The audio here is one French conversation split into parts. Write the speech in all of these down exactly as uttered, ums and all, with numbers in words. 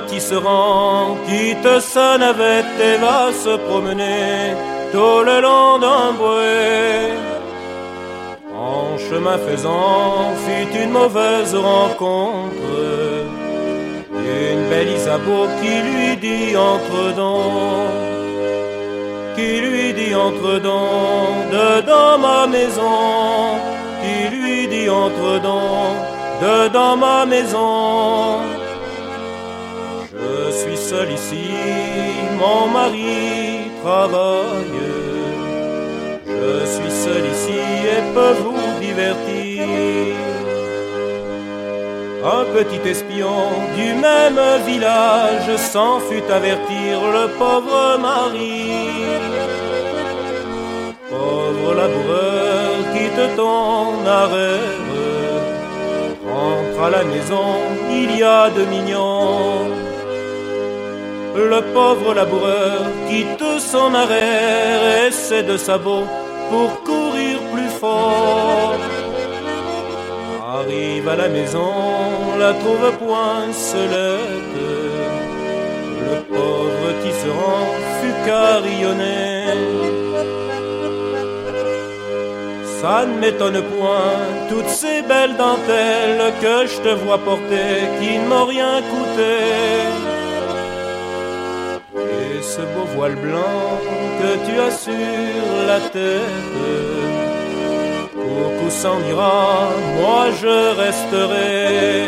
tisserand, quitte sa navette et va se promener tout le long d'un bouet. En chemin faisant, fit une mauvaise rencontre, une belle Isabeau qui lui dit entre dents, qui lui dit entre dents, dedans ma maison, qui lui dit entre dents, dedans ma maison. Je suis seul ici, mon mari travaille. Je suis seul ici et peux vous divertir. Un petit espion du même village s'en fut avertir le pauvre mari. Pauvre laboureur, quitte ton arrêt, rentre à la maison, il y a de mignons. Le pauvre laboureur quitte son arrêt et ses deux sabots pour courir plus fort. Arrive à la maison, la trouve poincelette. Le pauvre tisserand fut carillonné. Ça ne m'étonne point, toutes ces belles dentelles que je te vois porter, qui ne m'ont rien coûté. Et ce beau voile blanc que tu as sur la tête, beaucoup s'en ira, moi je resterai.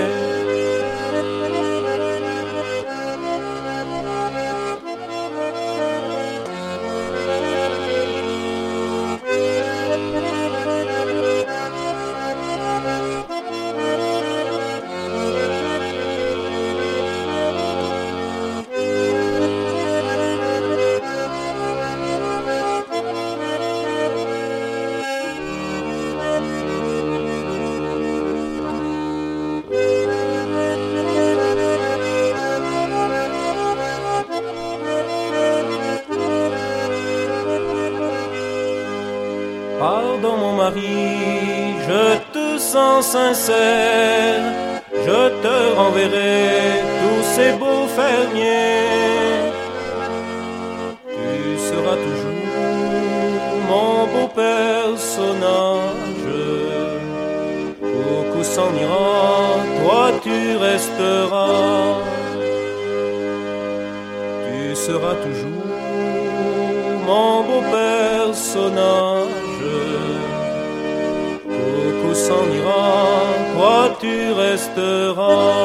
Pardon mon mari, je te sens sincère, je te renverrai tous ces beaux fermiers. Tu seras toujours mon beau personnage, beaucoup s'en ira, toi tu resteras. Tu seras toujours mon beau personnage, beaucoup s'en ira, toi tu resteras.